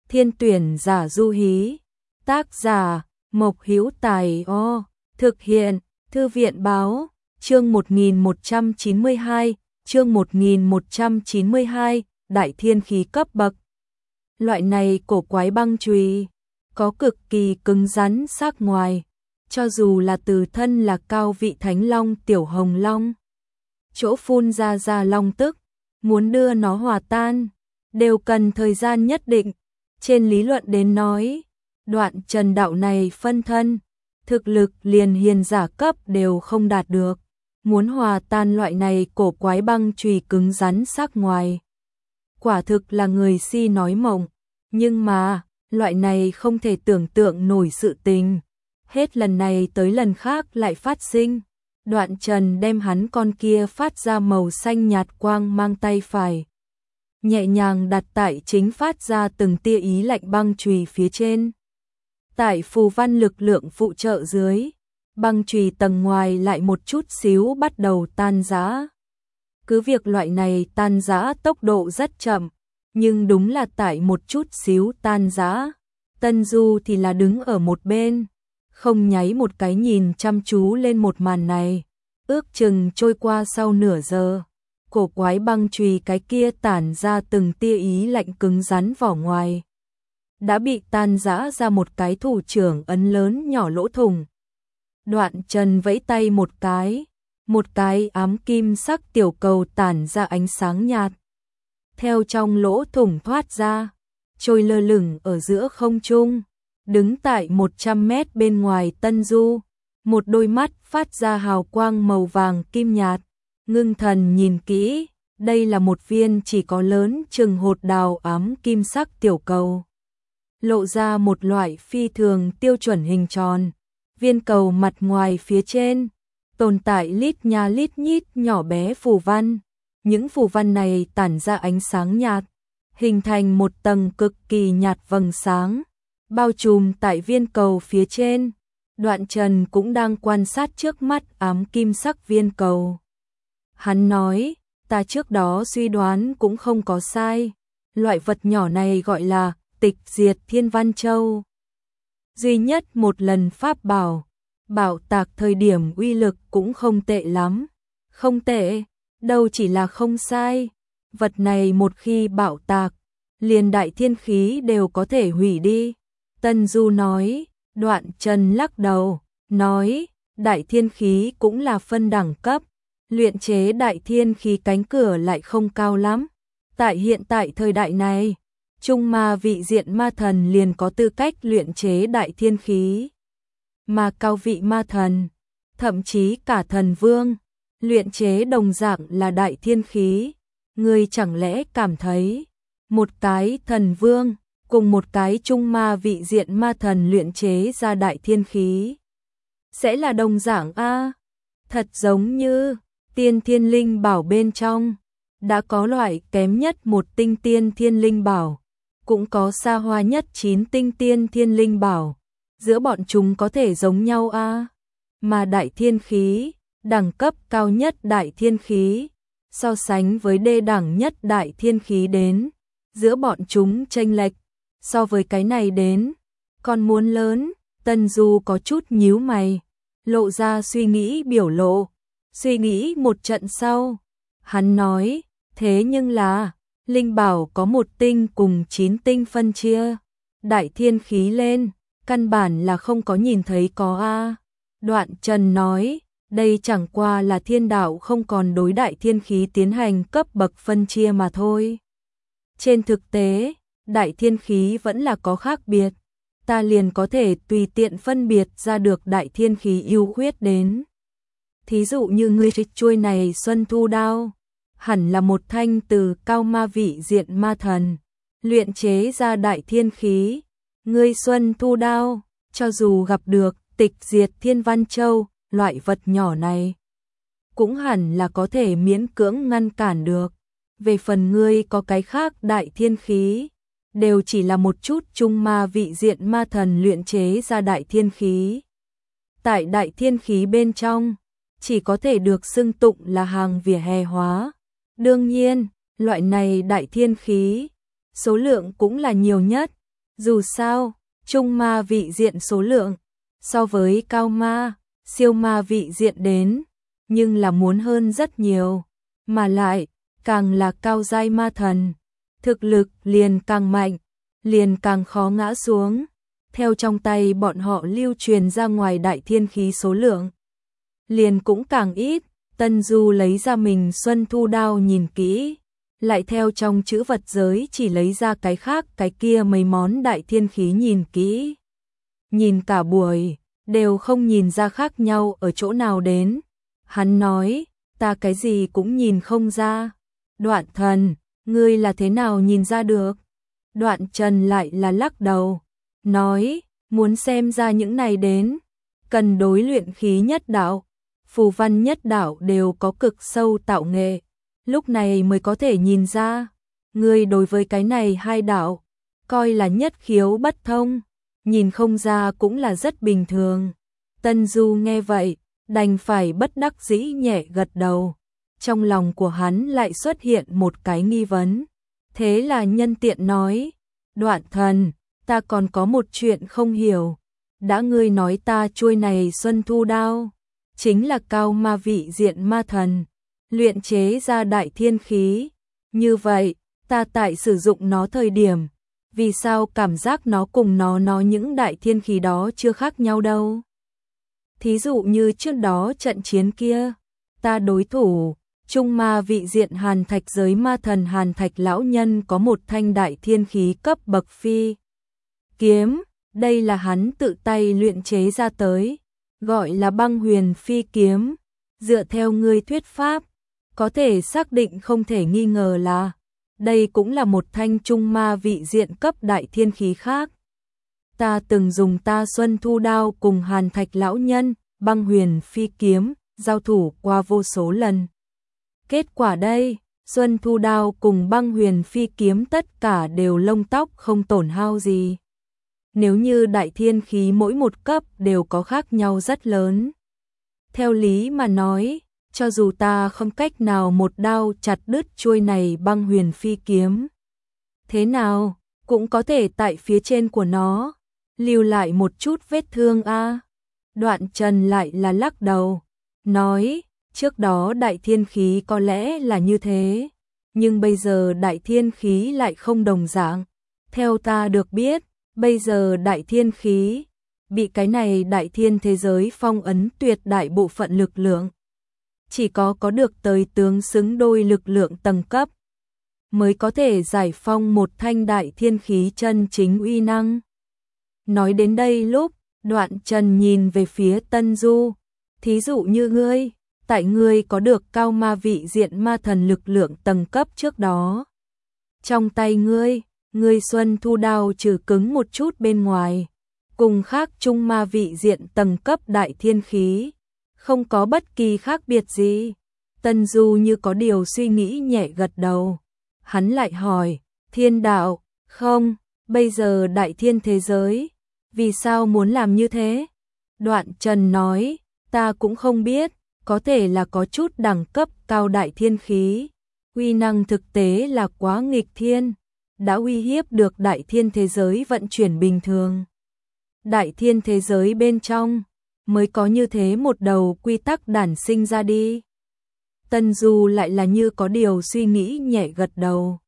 Thiên tuyển giả du hí. Tác giả Mộc Hữu Tài. Thực hiện Thư viện báo. Chương 1192, chương 1192, đại thiên khí cấp bậc. Loại này cổ quái băng chùy có cực kỳ cứng rắn sắc ngoài, cho dù là từ thân là cao vị thánh long tiểu hồng long, chỗ phun ra long tức, muốn đưa nó hòa tan, đều cần thời gian nhất định. Trên lý luận đến nói, Đoạn Trần đạo này phân thân, thực lực liền hiền giả cấp đều không đạt được, muốn hòa tan loại này cổ quái băng chùy cứng rắn sắc ngoài. Quả thực là người si nói mộng, nhưng mà, loại này không thể tưởng tượng nổi sự tình. Hết lần này tới lần khác lại phát sinh. Đoạn Trần đem hắn con kia phát ra màu xanh nhạt quang mang tay phải, nhẹ nhàng đặt tại chính phát ra từng tia ý lạnh băng chùy phía trên. Tại phù văn lực lượng phụ trợ dưới, băng chùy tầng ngoài lại một chút xíu bắt đầu tan rã. Cứ việc loại này tan rã tốc độ rất chậm, nhưng đúng là tại một chút xíu tan rã. Tân Du thì là đứng ở một bên, không nháy một cái nhìn chăm chú lên một màn này. Ước chừng trôi qua sau nửa giờ, cổ quái băng chùy cái kia tản ra từng tia ý lạnh cứng rắn vỏ ngoài, đã bị tan rã ra một cái thủ trưởng ấn lớn nhỏ lỗ thủng. Đoạn Trần vẫy tay một cái ám kim sắc tiểu cầu tản ra ánh sáng nhạt, theo trong lỗ thủng thoát ra, trôi lơ lửng ở giữa không trung. Đứng tại 100 mét bên ngoài Tân Du, một đôi mắt phát ra hào quang màu vàng kim nhạt, ngưng thần nhìn kỹ, đây là một viên chỉ có lớn chừng hột đào ám kim sắc tiểu cầu, lộ ra một loại phi thường tiêu chuẩn hình tròn. Viên cầu mặt ngoài phía trên tồn tại lít nha lít nhít nhỏ bé phù văn, những phù văn này tản ra ánh sáng nhạt, hình thành một tầng cực kỳ nhạt vầng sáng, bao trùm tại viên cầu phía trên. Đoạn Trần cũng đang quan sát trước mắt ám kim sắc viên cầu. Hắn nói, ta trước đó suy đoán cũng không có sai, loại vật nhỏ này gọi là Tịch Diệt Thiên Văn Châu. Duy nhất một lần pháp bảo, bảo tạc thời điểm uy lực cũng không tệ lắm. Không tệ, đâu chỉ là không sai. Vật này một khi bảo tạc, liền đại thiên khí đều có thể hủy đi. Tân Du nói. Đoạn Trần lắc đầu, nói, đại thiên khí cũng là phân đẳng cấp, luyện chế đại thiên khí cánh cửa lại không cao lắm. Tại hiện tại thời đại này, trung ma vị diện ma thần liền có tư cách luyện chế đại thiên khí. Mà cao vị ma thần, thậm chí cả thần vương, luyện chế đồng dạng là đại thiên khí. Ngươi chẳng lẽ cảm thấy, một cái thần vương cùng một cái trung ma vị diện ma thần luyện chế ra đại thiên khí sẽ là đồng dạng a? Thật giống như tiên thiên linh bảo bên trong đã có loại kém nhất một tinh tiên thiên linh bảo, cũng có xa hoa nhất 9 tinh tiên thiên linh bảo, giữa bọn chúng có thể giống nhau a? Mà đại thiên khí, đẳng cấp cao nhất đại thiên khí, so sánh với đê đẳng nhất đại thiên khí đến, giữa bọn chúng chênh lệch so với cái này đến còn muốn lớn. Tân Du có chút nhíu mày, lộ ra suy nghĩ biểu lộ. Suy nghĩ một trận sau, hắn nói, thế nhưng là linh bảo có một tinh cùng 9 tinh phân chia, đại thiên khí lên căn bản là không có nhìn thấy có a. Đoạn Trần nói, đây chẳng qua là thiên đạo không còn đối đại thiên khí tiến hành cấp bậc phân chia mà thôi. Trên thực tế, đại thiên khí vẫn là có khác biệt, ta liền có thể tùy tiện phân biệt ra được đại thiên khí ưu khuyết đến. Thí dụ như ngươi chuôi này Xuân Thu Đao, hẳn là một thanh từ cao ma vị diện ma thần luyện chế ra đại thiên khí. Ngươi Xuân Thu Đao, cho dù gặp được Tịch Diệt Thiên Văn Châu, loại vật nhỏ này, cũng hẳn là có thể miễn cưỡng ngăn cản được. Về phần ngươi có cái khác đại thiên khí, đều chỉ là một chút trung ma vị diện ma thần luyện chế ra đại thiên khí. Tại đại thiên khí bên trong, chỉ có thể được xưng tụng là hàng vỉa hè hóa. Đương nhiên, loại này đại thiên khí, số lượng cũng là nhiều nhất, Dù sao, trung ma vị diện số lượng, so với cao ma, siêu ma vị diện đến, nhưng là muốn hơn rất nhiều, mà lại, càng là cao giai ma thần, thực lực liền càng mạnh, liền càng khó ngã xuống. Theo trong tay bọn họ lưu truyền ra ngoài đại thiên khí số lượng, liền cũng càng ít. Tân Du lấy ra mình Xuân Thu Đao nhìn kỹ, lại theo trong chữ vật giới chỉ lấy ra cái khác cái kia mấy món đại thiên khí nhìn kỹ. Nhìn cả buổi, đều không nhìn ra khác nhau ở chỗ nào đến. Hắn nói, ta cái gì cũng nhìn không ra. Đoạn Thần, ngươi là thế nào nhìn ra được? Đoạn Trần lại là lắc đầu, nói, muốn xem ra những này đến, cần đối luyện khí nhất đạo, phù văn nhất đạo đều có cực sâu tạo nghệ, lúc này mới có thể nhìn ra. Ngươi đối với cái này hai đạo, coi là nhất khiếu bất thông, nhìn không ra cũng là rất bình thường. Tân Du nghe vậy, đành phải bất đắc dĩ nhẹ gật đầu. Trong lòng của hắn lại xuất hiện một cái nghi vấn. Thế là nhân tiện nói, Đoạn Thần, ta còn có một chuyện không hiểu. Đã ngươi nói ta chuôi này Xuân Thu Đao, chính là cao ma vị diện ma thần, luyện chế ra đại thiên khí. Như vậy, ta tại sử dụng nó thời điểm, vì sao cảm giác nó cùng nó những đại thiên khí đó chưa khác nhau đâu? Thí dụ như trước đó trận chiến kia, ta đối thủ, trung ma vị diện Hàn Thạch giới ma thần Hàn Thạch lão nhân có một thanh đại thiên khí cấp bậc phi kiếm, đây là hắn tự tay luyện chế ra tới, gọi là Băng Huyền phi kiếm. Dựa theo ngươi thuyết pháp, có thể xác định không thể nghi ngờ là đây cũng là một thanh trung ma vị diện cấp đại thiên khí khác. Ta từng dùng ta Xuân Thu Đao cùng Hàn Thạch lão nhân, Băng Huyền phi kiếm, giao thủ qua vô số lần. Kết quả đây, Xuân Thu Đao cùng Băng Huyền phi kiếm tất cả đều lông tóc không tổn hao gì. Nếu như đại thiên khí mỗi một cấp đều có khác nhau rất lớn. Theo lý mà nói, cho dù ta không cách nào một đao chặt đứt chuôi này Băng Huyền phi kiếm, thế nào, cũng có thể tại phía trên của nó, lưu lại một chút vết thương a. Đoạn Trần lại là lắc đầu, nói, trước đó đại thiên khí có lẽ là như thế, nhưng bây giờ đại thiên khí lại không đồng dạng. Theo ta được biết, bây giờ đại thiên khí bị cái này đại thiên thế giới phong ấn tuyệt đại bộ phận lực lượng. Chỉ có được tới tướng xứng đôi lực lượng tầng cấp, mới có thể giải phong một thanh đại thiên khí chân chính uy năng. Nói đến đây lúc, Đoạn Trần nhìn về phía Tân Du, thí dụ như ngươi, tại ngươi có được cao ma vị diện ma thần lực lượng tầng cấp trước đó. Trong tay ngươi Xuân Thu Đao trừ cứng một chút bên ngoài, cùng khác trung ma vị diện tầng cấp đại thiên khí, không có bất kỳ khác biệt gì. Tân Du như có điều suy nghĩ nhẹ gật đầu. Hắn lại hỏi, thiên đạo, không, bây giờ đại thiên thế giới, vì sao muốn làm như thế? Đoạn Trần nói, ta cũng không biết, có thể là có chút đẳng cấp cao đại thiên khí, uy năng thực tế là quá nghịch thiên, đã uy hiếp được đại thiên thế giới vận chuyển bình thường. Đại thiên thế giới bên trong, mới có như thế một đầu quy tắc đản sinh ra đi. Tân Du lại là như có điều suy nghĩ nhẹ gật đầu.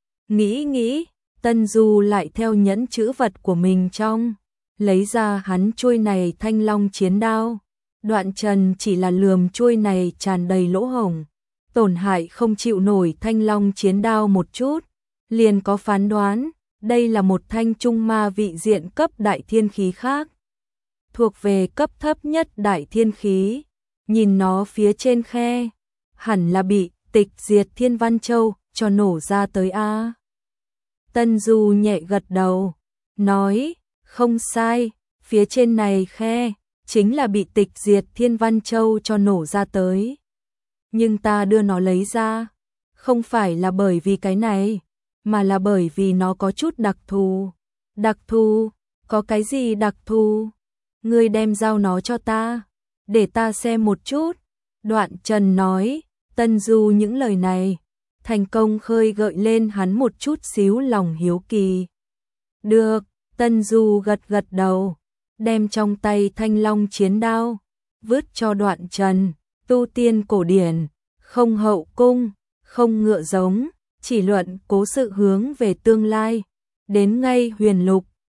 Nghĩ, Tân Du lại theo nhẫn chữ vật của mình trong, lấy ra hắn chuôi này thanh long chiến đao. Đoạn Trần chỉ là lườm chuôi này tràn đầy lỗ hổng, tổn hại không chịu nổi thanh long chiến đao một chút, liền có phán đoán, đây là một thanh trung ma vị diện cấp đại thiên khí khác, thuộc về cấp thấp nhất đại thiên khí. Nhìn nó phía trên khe, hẳn là bị Tịch Diệt Thiên Văn Châu cho nổ ra tới a. Tân Du nhẹ gật đầu, nói, không sai, phía trên này khe chính là bị Tịch Diệt Thiên Văn Châu cho nổ ra tới. Nhưng ta đưa nó lấy ra, không phải là bởi vì cái này, mà là bởi vì nó có chút đặc thù. Đặc thù? Có cái gì đặc thù? Ngươi đem giao nó cho ta, để ta xem một chút. Đoạn Trần nói, Tân Du những lời này, thành công khơi gợi lên hắn một chút xíu lòng hiếu kỳ. Được, Tần Du gật gật đầu, đem trong tay Thanh Long chiến đao vứt cho Đoạn Trần. Tu tiên cổ điển, không hậu cung, không ngựa giống, chỉ luận cố sự hướng về tương lai. Đến ngay Huyền Lục,